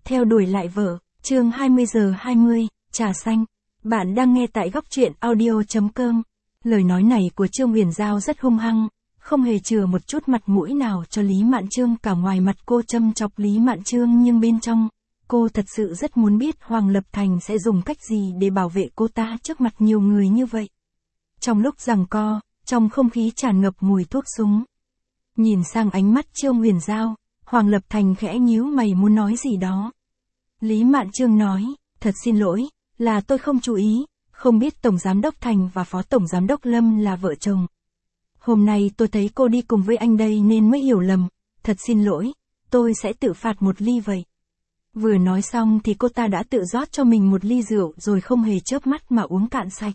Theo đuổi lại vợ, chương 20:20, trà xanh. Bạn đang nghe tại góc truyện audio.com. Lời nói này của Trương Huyền Giao rất hung hăng, không hề chừa một chút mặt mũi nào cho Lý Mạn Chương. Cả ngoài mặt cô châm chọc Lý Mạn Chương nhưng bên trong, cô thật sự rất muốn biết Hoàng Lập Thành sẽ dùng cách gì để bảo vệ cô ta trước mặt nhiều người như vậy. Trong lúc giằng co, trong không khí tràn ngập mùi thuốc súng. Nhìn sang ánh mắt Trương Huyền Giao, Hoàng Lập Thành khẽ nhíu mày muốn nói gì đó. Lý Mạn Chương nói, thật xin lỗi, là tôi không chú ý, không biết Tổng Giám đốc Thành và Phó Tổng Giám đốc Lâm là vợ chồng. Hôm nay tôi thấy cô đi cùng với anh đây nên mới hiểu lầm, thật xin lỗi, tôi sẽ tự phạt một ly vậy. Vừa nói xong thì cô ta đã tự rót cho mình một ly rượu rồi không hề chớp mắt mà uống cạn sạch.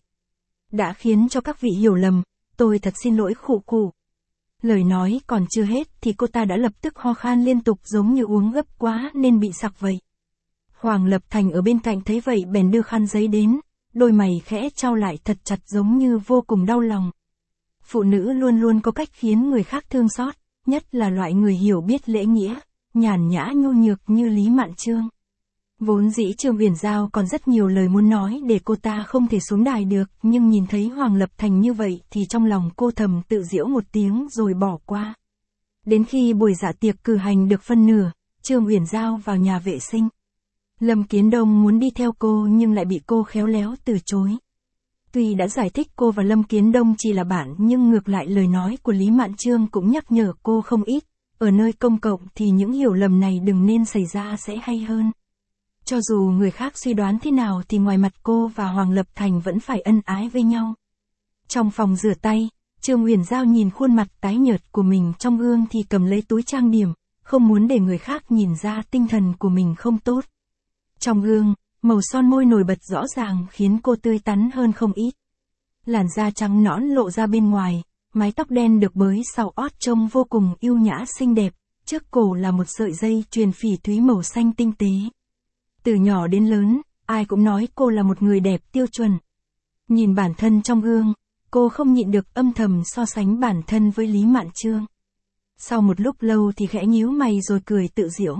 Đã khiến cho các vị hiểu lầm, tôi thật xin lỗi khụ khụ. Lời nói còn chưa hết thì cô ta đã lập tức ho khan liên tục giống như uống gấp quá nên bị sặc vậy. Hoàng Lập Thành ở bên cạnh thấy vậy bèn đưa khăn giấy đến, đôi mày khẽ chau lại thật chặt giống như vô cùng đau lòng. Phụ nữ luôn luôn có cách khiến người khác thương xót, nhất là loại người hiểu biết lễ nghĩa, nhàn nhã nhu nhược như Lý Mạn Chương. Vốn dĩ Trương Huyền Giao còn rất nhiều lời muốn nói để cô ta không thể xuống đài được, nhưng nhìn thấy Hoàng Lập Thành như vậy thì trong lòng cô thầm tự giễu một tiếng rồi bỏ qua. Đến khi buổi dạ tiệc cử hành được phân nửa, Trương Huyền Giao vào nhà vệ sinh. Lâm Kiến Đông muốn đi theo cô nhưng lại bị cô khéo léo từ chối. Tuy đã giải thích cô và Lâm Kiến Đông chỉ là bạn nhưng ngược lại lời nói của Lý Mạn Chương cũng nhắc nhở cô không ít, ở nơi công cộng thì những hiểu lầm này đừng nên xảy ra sẽ hay hơn. Cho dù người khác suy đoán thế nào thì ngoài mặt cô và Hoàng Lập Thành vẫn phải ân ái với nhau. Trong phòng rửa tay, Trương Huyền Giao nhìn khuôn mặt tái nhợt của mình trong gương thì cầm lấy túi trang điểm, không muốn để người khác nhìn ra tinh thần của mình không tốt. Trong gương, màu son môi nổi bật rõ ràng khiến cô tươi tắn hơn không ít. Làn da trắng nõn lộ ra bên ngoài, mái tóc đen được bới sau ót trông vô cùng yêu nhã xinh đẹp, trước cổ là một sợi dây chuyền phỉ thúy màu xanh tinh tế. Từ nhỏ đến lớn, ai cũng nói cô là một người đẹp tiêu chuẩn. Nhìn bản thân trong gương, cô không nhịn được âm thầm so sánh bản thân với Lý Mạn Chương. Sau một lúc lâu thì khẽ nhíu mày rồi cười tự giễu.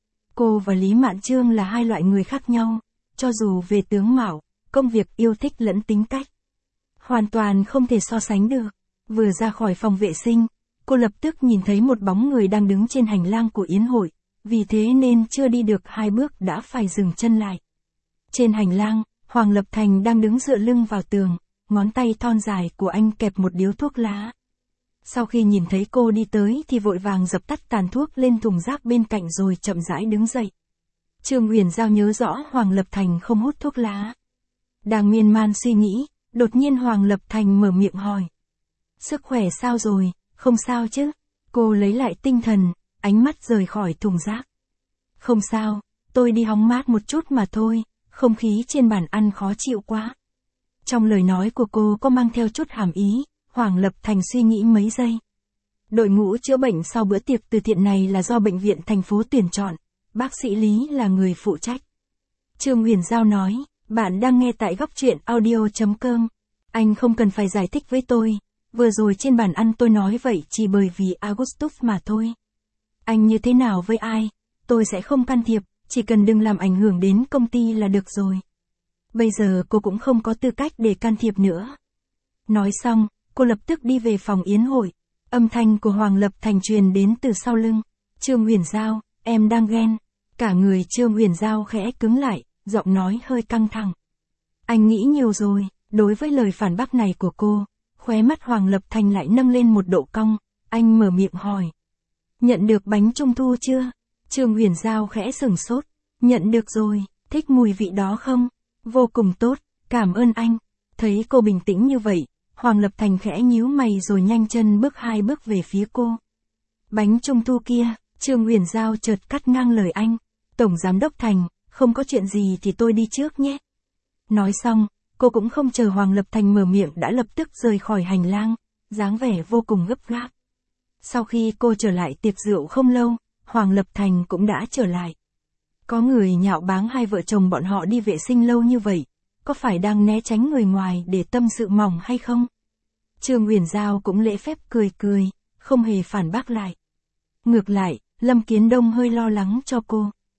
Cô và Lý Mạn Chương là hai loại người khác nhau, cho dù về tướng mạo, công việc yêu thích lẫn tính cách. Hoàn toàn không thể so sánh được. Vừa ra khỏi phòng vệ sinh, cô lập tức nhìn thấy một bóng người đang đứng trên hành lang của yến hội, vì thế nên chưa đi được 2 bước đã phải dừng chân lại. Trên hành lang, Hoàng Lập Thành đang đứng dựa lưng vào tường, ngón tay thon dài của anh kẹp một điếu thuốc lá. Sau khi nhìn thấy cô đi tới thì vội vàng dập tắt tàn thuốc lên thùng rác bên cạnh rồi chậm rãi đứng dậy. Trương Huyền Giao nhớ rõ Hoàng Lập Thành không hút thuốc lá. Đang miên man suy nghĩ, đột nhiên Hoàng Lập Thành mở miệng hỏi. Sức khỏe sao rồi, không sao chứ? Cô lấy lại tinh thần, ánh mắt rời khỏi thùng rác. Không sao, tôi đi hóng mát một chút mà thôi, không khí trên bàn ăn khó chịu quá. Trong lời nói của cô có mang theo chút hàm ý, Hoàng Lập Thành suy nghĩ mấy giây. Đội ngũ chữa bệnh sau bữa tiệc từ thiện này là do bệnh viện thành phố tuyển chọn, bác sĩ Lý là người phụ trách. Trương Huyền Giao nói, bạn đang nghe tại góc truyện audio.com. Anh không cần phải giải thích với tôi, vừa rồi trên bàn ăn tôi nói vậy chỉ bởi vì Augustus mà thôi. Anh như thế nào với ai, tôi sẽ không can thiệp, chỉ cần đừng làm ảnh hưởng đến công ty là được rồi. Bây giờ cô cũng không có tư cách để can thiệp nữa. Nói xong, cô lập tức đi về phòng yến hội. Âm thanh của Hoàng Lập Thành truyền đến từ sau lưng. Trương Huyền Giao, em đang ghen. Cả người Trương Huyền Giao khẽ cứng lại, giọng nói hơi căng thẳng. Anh nghĩ nhiều rồi. Đối với lời phản bác này của cô, khóe mắt Hoàng Lập Thành lại nâng lên một độ cong. Anh mở miệng hỏi. Nhận được bánh trung thu chưa? Trương Huyền Giao khẽ sửng sốt. Nhận được rồi, thích mùi vị đó không? Vô cùng tốt, cảm ơn anh. Thấy cô bình tĩnh như vậy, Hoàng Lập Thành khẽ nhíu mày rồi nhanh chân bước 2 bước về phía cô. Bánh trung thu kia, Trương Huyền Giao chợt cắt ngang lời anh. Tổng Giám đốc Thành, không có chuyện gì thì tôi đi trước nhé. Nói xong, cô cũng không chờ Hoàng Lập Thành mở miệng đã lập tức rời khỏi hành lang, dáng vẻ vô cùng gấp gáp. Sau khi cô trở lại tiệc rượu không lâu, Hoàng Lập Thành cũng đã trở lại. Có người nhạo báng hai vợ chồng bọn họ đi vệ sinh lâu như vậy, có phải đang né tránh người ngoài để tâm sự mỏng hay không? Trương Huyền Giao cũng lễ phép cười cười, không hề phản bác lại. Ngược lại, Lâm Kiến Đông hơi lo lắng cho cô.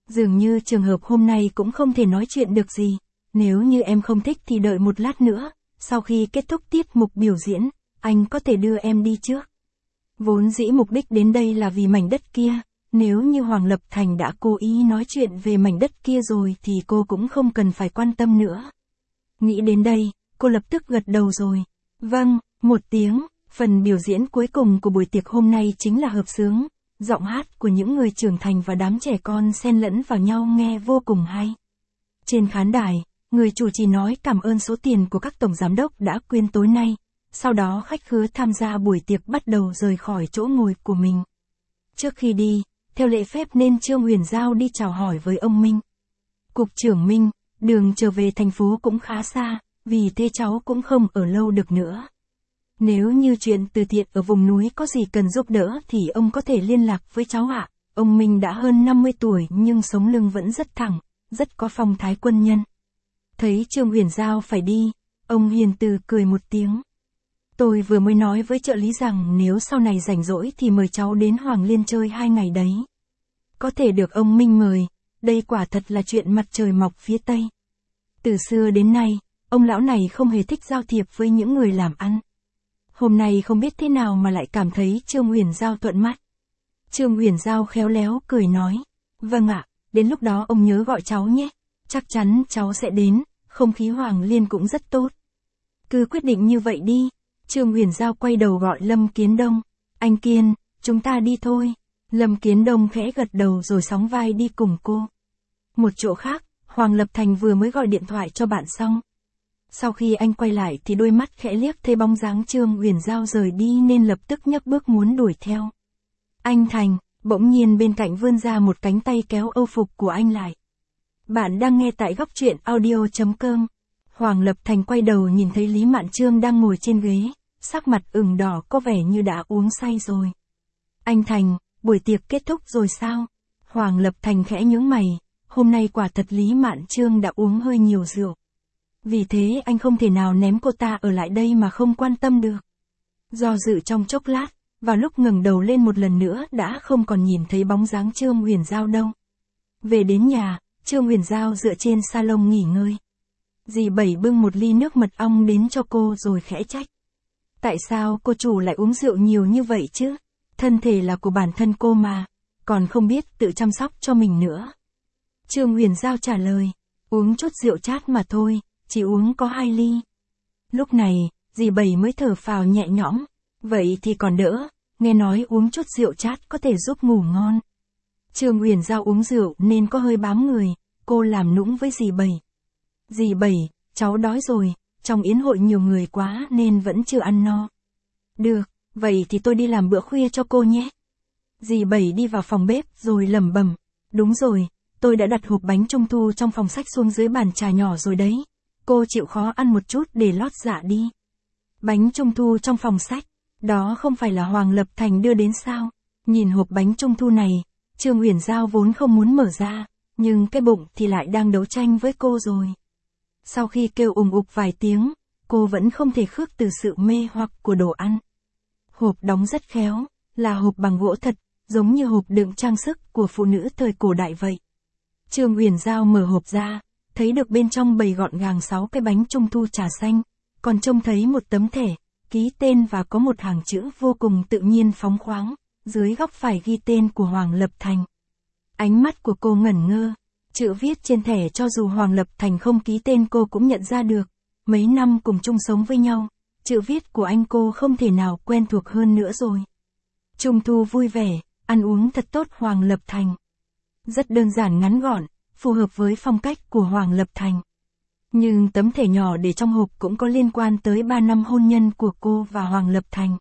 Dường như trường hợp hôm nay cũng không thể nói chuyện được gì. Nếu như em không thích thì đợi một lát nữa, sau khi kết thúc tiết mục biểu diễn, anh có thể đưa em đi trước. Vốn dĩ mục đích đến đây là vì mảnh đất kia, nếu như Hoàng Lập Thành đã cố ý nói chuyện về mảnh đất kia rồi thì cô cũng không cần phải quan tâm nữa. Nghĩ đến đây, cô lập tức gật đầu rồi. Vâng, một tiếng, phần biểu diễn cuối cùng của buổi tiệc hôm nay chính là hợp xướng, giọng hát của những người trưởng thành và đám trẻ con xen lẫn vào nhau nghe vô cùng hay. Trên khán đài, người chủ trì nói cảm ơn số tiền của các tổng giám đốc đã quyên tối nay, sau đó khách khứa tham gia buổi tiệc bắt đầu rời khỏi chỗ ngồi của mình. Trước khi đi, theo lễ phép nên Trương Huyền Giao đi chào hỏi với ông Minh. Cục trưởng Minh, đường trở về thành phố cũng khá xa, vì thế cháu cũng không ở lâu được nữa. Nếu như chuyện từ thiện ở vùng núi có gì cần giúp đỡ thì ông có thể liên lạc với cháu ạ. Ông Minh đã hơn 50 tuổi nhưng sống lưng vẫn rất thẳng, rất có phong thái quân nhân. Thấy Trương Huyền Giao phải đi, ông hiền từ cười một tiếng. Tôi vừa mới nói với trợ lý rằng nếu sau này rảnh rỗi thì mời cháu đến Hoàng Liên chơi 2 ngày đấy. Có thể được ông Minh mời, đây quả thật là chuyện mặt trời mọc phía Tây. Từ xưa đến nay, ông lão này không hề thích giao thiệp với những người làm ăn. Hôm nay không biết thế nào mà lại cảm thấy Trương Huyền Giao thuận mắt. Trương Huyền Giao khéo léo cười nói, vâng ạ, đến lúc đó ông nhớ gọi cháu nhé, chắc chắn cháu sẽ đến, không khí Hoàng Liên cũng rất tốt. Cứ quyết định như vậy đi. Trương Huyền Giao quay đầu gọi Lâm Kiến Đông, anh Kiên, chúng ta đi thôi. Lâm Kiến Đông khẽ gật đầu rồi sóng vai đi cùng cô. Một chỗ khác, Hoàng Lập Thành vừa mới gọi điện thoại cho bạn xong. Sau khi anh quay lại thì đôi mắt khẽ liếc thấy bóng dáng Trương Huyền Giao rời đi nên lập tức nhấc bước muốn đuổi theo. Anh Thành, bỗng nhiên bên cạnh vươn ra một cánh tay kéo âu phục của anh lại. Bạn đang nghe tại góc truyện audio.com. Hoàng Lập Thành quay đầu nhìn thấy Lý Mạn Trương đang ngồi trên ghế, sắc mặt ửng đỏ có vẻ như đã uống say rồi. Anh Thành, buổi tiệc kết thúc rồi sao? Hoàng Lập Thành khẽ nhướng mày, hôm nay quả thật Lý Mạn Trương đã uống hơi nhiều rượu. Vì thế anh không thể nào ném cô ta ở lại đây mà không quan tâm được. Do dự trong chốc lát, vào lúc ngẩng đầu lên một lần nữa đã không còn nhìn thấy bóng dáng Trương Huyền Giao đâu. Về đến nhà, Trương Huyền Giao dựa trên salon nghỉ ngơi. Dì Bảy bưng một ly nước mật ong đến cho cô rồi khẽ trách. Tại sao cô chủ lại uống rượu nhiều như vậy chứ? Thân thể là của bản thân cô mà, còn không biết tự chăm sóc cho mình nữa. Trương Huyền Giao trả lời, uống chút rượu chát mà thôi, chỉ uống có 2 ly. Lúc này, dì Bảy mới thở phào nhẹ nhõm, vậy thì còn đỡ, nghe nói uống chút rượu chát có thể giúp ngủ ngon. Trương Huyền Giao uống rượu nên có hơi bám người, cô làm nũng với dì Bảy. Dì Bảy, cháu đói rồi, trong yến hội nhiều người quá nên vẫn chưa ăn no. Được, vậy thì tôi đi làm bữa khuya cho cô nhé. Dì Bảy đi vào phòng bếp rồi lẩm bẩm, đúng rồi, tôi đã đặt hộp bánh trung thu trong phòng sách xuống dưới bàn trà nhỏ rồi đấy. Cô chịu khó ăn một chút để lót dạ đi. Bánh trung thu trong phòng sách, đó không phải là Hoàng Lập Thành đưa đến sao? Nhìn hộp bánh trung thu này, Trương Huyền Giao vốn không muốn mở ra, nhưng cái bụng thì lại đang đấu tranh với cô rồi. Sau khi kêu ùng ục vài tiếng, cô vẫn không thể khước từ sự mê hoặc của đồ ăn. Hộp đóng rất khéo, là hộp bằng gỗ thật, giống như hộp đựng trang sức của phụ nữ thời cổ đại vậy. Trương Huyền Giao mở hộp ra, thấy được bên trong bày gọn gàng 6 cái bánh trung thu trà xanh, còn trông thấy một tấm thẻ, ký tên và có một hàng chữ vô cùng tự nhiên phóng khoáng, dưới góc phải ghi tên của Hoàng Lập Thành. Ánh mắt của cô ngẩn ngơ, chữ viết trên thẻ cho dù Hoàng Lập Thành không ký tên cô cũng nhận ra được, mấy năm cùng chung sống với nhau, chữ viết của anh cô không thể nào quen thuộc hơn nữa rồi. Trung thu vui vẻ, ăn uống thật tốt Hoàng Lập Thành. Rất đơn giản ngắn gọn, phù hợp với phong cách của Hoàng Lập Thành. Nhưng tấm thẻ nhỏ để trong hộp cũng có liên quan tới 3 năm hôn nhân của cô và Hoàng Lập Thành.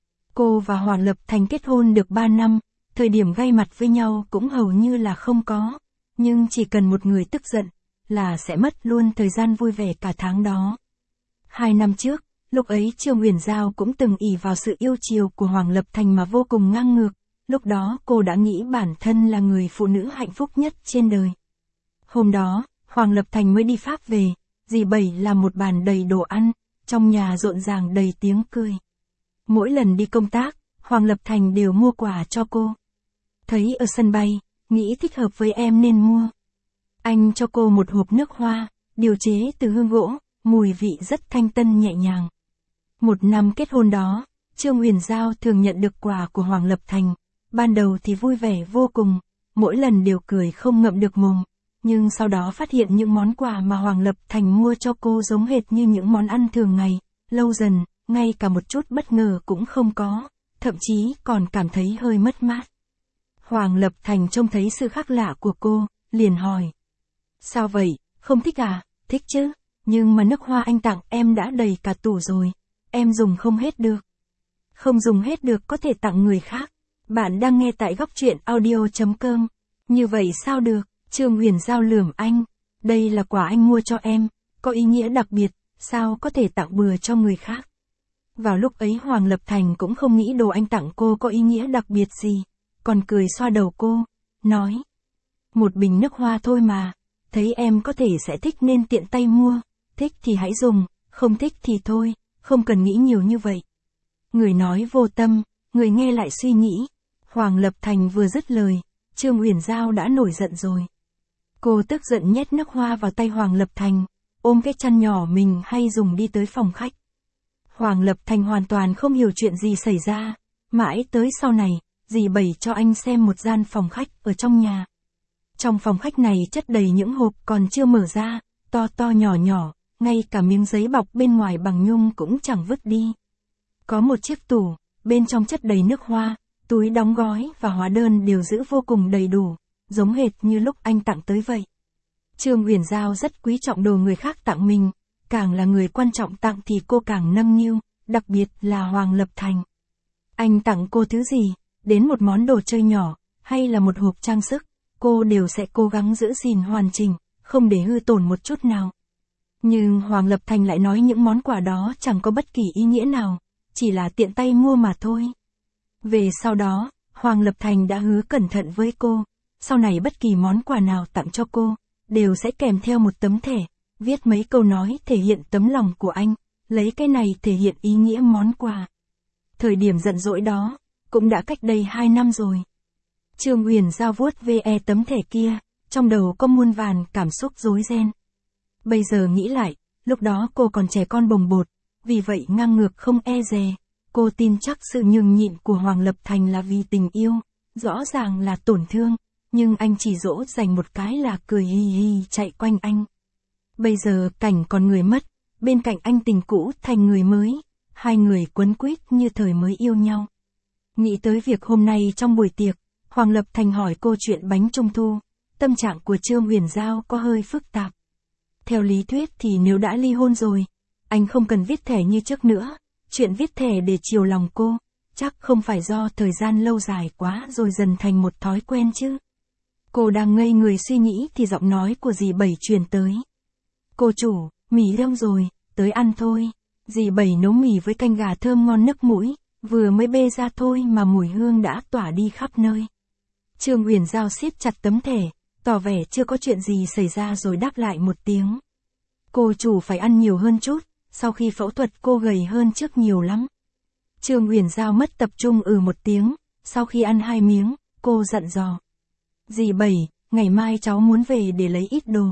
Cô và Hoàng Lập Thành kết hôn được 3 năm, thời điểm gay mặt với nhau cũng hầu như là không có. Nhưng chỉ cần một người tức giận, là sẽ mất luôn thời gian vui vẻ cả tháng đó. 2 năm trước, lúc ấy Trương Huyền Giao cũng từng ỷ vào sự yêu chiều của Hoàng Lập Thành mà vô cùng ngang ngược. Lúc đó cô đã nghĩ bản thân là người phụ nữ hạnh phúc nhất trên đời. Hôm đó, Hoàng Lập Thành mới đi Pháp về, dì Bảy làm một bàn đầy đồ ăn, trong nhà rộn ràng đầy tiếng cười. Mỗi lần đi công tác, Hoàng Lập Thành đều mua quà cho cô. Thấy ở sân bay, nghĩ thích hợp với em nên mua. Anh cho cô một hộp nước hoa, điều chế từ hương gỗ, mùi vị rất thanh tân nhẹ nhàng. Một năm kết hôn đó, Trương Huyền Giao thường nhận được quà của Hoàng Lập Thành. Ban đầu thì vui vẻ vô cùng, mỗi lần đều cười không ngậm được mồm. Nhưng sau đó phát hiện những món quà mà Hoàng Lập Thành mua cho cô giống hệt như những món ăn thường ngày. Lâu dần, ngay cả một chút bất ngờ cũng không có, thậm chí còn cảm thấy hơi mất mát. Hoàng Lập Thành trông thấy sự khác lạ của cô, liền hỏi. Sao vậy, không thích à? Thích chứ, nhưng mà nước hoa anh tặng em đã đầy cả tủ rồi, em dùng không hết được. Không dùng hết được có thể tặng người khác. Bạn đang nghe tại góc truyện audio.com. Như vậy sao được? Trương Huyền Giao lườm anh. Đây là quà anh mua cho em, có ý nghĩa đặc biệt, sao có thể tặng bừa cho người khác? Vào lúc ấy Hoàng Lập Thành cũng không nghĩ đồ anh tặng cô có ý nghĩa đặc biệt gì, còn cười xoa đầu cô, nói. Một bình nước hoa thôi mà, thấy em có thể sẽ thích nên tiện tay mua, thích thì hãy dùng, không thích thì thôi, không cần nghĩ nhiều như vậy. Người nói vô tâm, người nghe lại suy nghĩ. Hoàng Lập Thành vừa dứt lời, Trương Huyền Giao đã nổi giận rồi. Cô tức giận nhét nước hoa vào tay Hoàng Lập Thành, ôm cái chăn nhỏ mình hay dùng đi tới phòng khách. Hoàng Lập Thành hoàn toàn không hiểu chuyện gì xảy ra, mãi tới sau này, dì Bảy cho anh xem một gian phòng khách ở trong nhà. Trong phòng khách này chất đầy những hộp còn chưa mở ra, to to nhỏ nhỏ, ngay cả miếng giấy bọc bên ngoài bằng nhung cũng chẳng vứt đi. Có một chiếc tủ, bên trong chất đầy nước hoa, túi đóng gói và hóa đơn đều giữ vô cùng đầy đủ, giống hệt như lúc anh tặng tới vậy. Trương Huyền Giao rất quý trọng đồ người khác tặng mình, càng là người quan trọng tặng thì cô càng nâng niu, đặc biệt là Hoàng Lập Thành. Anh tặng cô thứ gì, đến một món đồ chơi nhỏ, hay là một hộp trang sức, cô đều sẽ cố gắng giữ gìn hoàn chỉnh, không để hư tổn một chút nào. Nhưng Hoàng Lập Thành lại nói những món quà đó chẳng có bất kỳ ý nghĩa nào, chỉ là tiện tay mua mà thôi. Về sau đó, Hoàng Lập Thành đã hứa cẩn thận với cô, sau này bất kỳ món quà nào tặng cho cô, đều sẽ kèm theo một tấm thẻ, viết mấy câu nói thể hiện tấm lòng của anh, lấy cái này thể hiện ý nghĩa món quà. Thời điểm giận dỗi đó, cũng đã cách đây 2 năm rồi. Trương Huyền Giao vuốt ve tấm thẻ kia, trong đầu có muôn vàn cảm xúc rối ren. Bây giờ nghĩ lại, lúc đó cô còn trẻ con bồng bột, vì vậy ngang ngược không e dè. Cô tin chắc sự nhường nhịn của Hoàng Lập Thành là vì tình yêu, rõ ràng là tổn thương, nhưng anh chỉ dỗ dành một cái là cười hì hì chạy quanh anh. Bây giờ cảnh còn người mất, bên cạnh anh tình cũ thành người mới, hai người quấn quýt như thời mới yêu nhau. Nghĩ tới việc hôm nay trong buổi tiệc, Hoàng Lập Thành hỏi cô chuyện bánh trung thu, tâm trạng của Trương Huyền Giao có hơi phức tạp. Theo lý thuyết thì nếu đã ly hôn rồi, anh không cần viết thẻ như trước nữa, chuyện viết thẻ để chiều lòng cô, chắc không phải do thời gian lâu dài quá rồi dần thành một thói quen chứ. Cô đang ngây người suy nghĩ thì giọng nói của dì Bảy truyền tới. Cô chủ, mì đông rồi, tới ăn thôi. Dì Bảy nấu mì với canh gà thơm ngon nức mũi, vừa mới bê ra thôi mà mùi hương đã tỏa đi khắp nơi. Trương Huyền Giao siết chặt tấm thẻ, tỏ vẻ chưa có chuyện gì xảy ra rồi đáp lại một tiếng. Cô chủ phải ăn nhiều hơn chút, sau khi phẫu thuật cô gầy hơn trước nhiều lắm. Trương Huyền Giao mất tập trung một tiếng, sau khi ăn 2 miếng, cô dặn dò. Dì Bảy, ngày mai cháu muốn về để lấy ít đồ.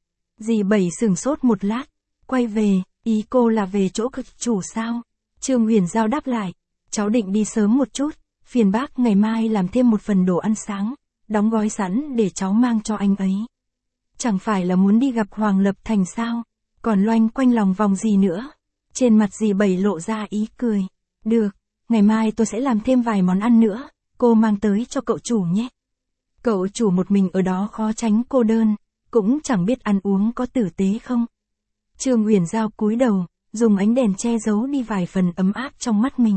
Dì Bảy sửng sốt một lát, quay về, ý cô là về chỗ cực chủ sao? Trương Huyền Giao đáp lại, cháu định đi sớm một chút, phiền bác ngày mai làm thêm một phần đồ ăn sáng, đóng gói sẵn để cháu mang cho anh ấy. Chẳng phải là muốn đi gặp Hoàng Lập Thành sao? Còn loanh quanh lòng vòng gì nữa? Trên mặt dì Bảy lộ ra ý cười. Được, ngày mai tôi sẽ làm thêm vài món ăn nữa, cô mang tới cho cậu chủ nhé. Cậu chủ một mình ở đó khó tránh cô đơn, cũng chẳng biết ăn uống có tử tế không. Trương Huyền Giao cúi đầu, dùng ánh đèn che giấu đi vài phần ấm áp trong mắt mình.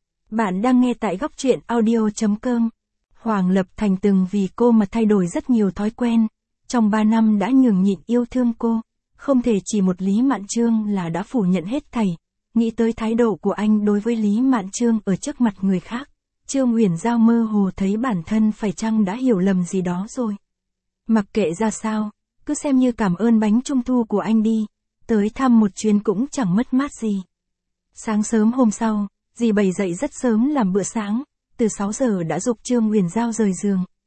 Bạn đang nghe tại góc truyện audio.com. Hoàng Lập Thành từng vì cô mà thay đổi rất nhiều thói quen, trong 3 năm đã nhường nhịn yêu thương cô, không thể chỉ một Lý Mạn Chương là đã phủ nhận hết thảy. Nghĩ tới thái độ của anh đối với Lý Mạn Chương ở trước mặt người khác, Trương Huyền Giao mơ hồ thấy bản thân phải chăng đã hiểu lầm gì đó rồi. Mặc kệ ra sao, cứ xem như cảm ơn bánh trung thu của anh đi, tới thăm một chuyến cũng chẳng mất mát gì. Sáng sớm hôm sau, dì Bảy dậy rất sớm làm bữa sáng, từ 6 giờ đã giục Trương Huyền Giao rời giường,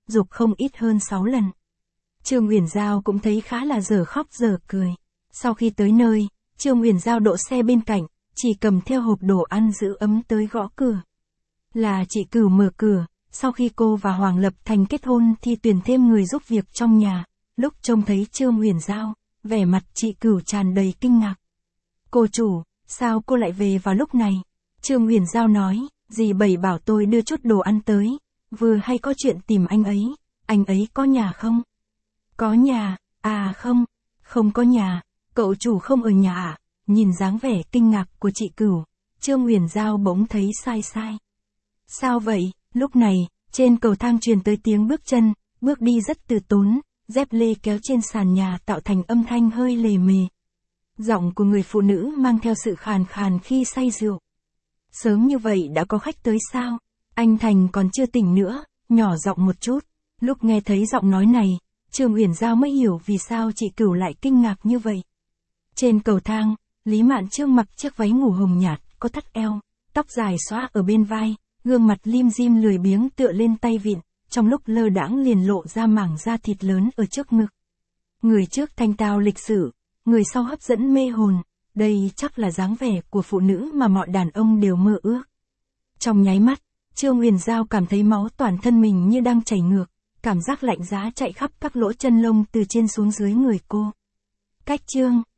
dục không ít hơn 6 lần. Trương Uyển Giao cũng thấy khá là dở khóc dở cười. Sau khi tới nơi, Trương Uyển Giao đỗ xe bên cạnh, chỉ cầm theo hộp đồ ăn giữ ấm tới gõ cửa. Là chị Cửu mở cửa, sau khi cô và Hoàng Lập Thành kết hôn thì tuyển thêm người giúp việc trong nhà. Lúc trông thấy Trương Uyển Giao, vẻ mặt chị Cửu tràn đầy kinh ngạc. Cô chủ, sao cô lại về vào lúc này? Trương Uyển Giao nói, dì Bảy bảo tôi đưa chút đồ ăn tới, vừa hay có chuyện tìm anh ấy có nhà không? Có nhà, à không có nhà, cậu chủ không ở nhà à? Nhìn dáng vẻ kinh ngạc của chị Cửu, Trương Uyển Giao bỗng thấy sai. Sao vậy? Lúc này, trên cầu thang truyền tới tiếng bước chân, bước đi rất từ tốn, dép lê kéo trên sàn nhà tạo thành âm thanh hơi lề mề. Giọng của người phụ nữ mang theo sự khàn khàn khi say rượu. Sớm như vậy đã có khách tới sao? Anh Thành còn chưa tỉnh nữa, nhỏ giọng một chút. Lúc nghe thấy giọng nói này, Trương Uyển Giao mới hiểu vì sao chị Cửu lại kinh ngạc như vậy. Trên cầu thang, Lý Mạn Trương mặc chiếc váy ngủ hồng nhạt, có thắt eo, tóc dài xõa ở bên vai, gương mặt lim dim lười biếng tựa lên tay vịn, trong lúc lơ đãng liền lộ ra mảng da thịt lớn ở trước ngực. Người trước thanh tao lịch sự, người sau hấp dẫn mê hồn, đây chắc là dáng vẻ của phụ nữ mà mọi đàn ông đều mơ ước. Trong nháy mắt, Trương Uyển Giao cảm thấy máu toàn thân mình như đang chảy ngược, cảm giác lạnh giá chạy khắp các lỗ chân lông từ trên xuống dưới người cô. Cách Trương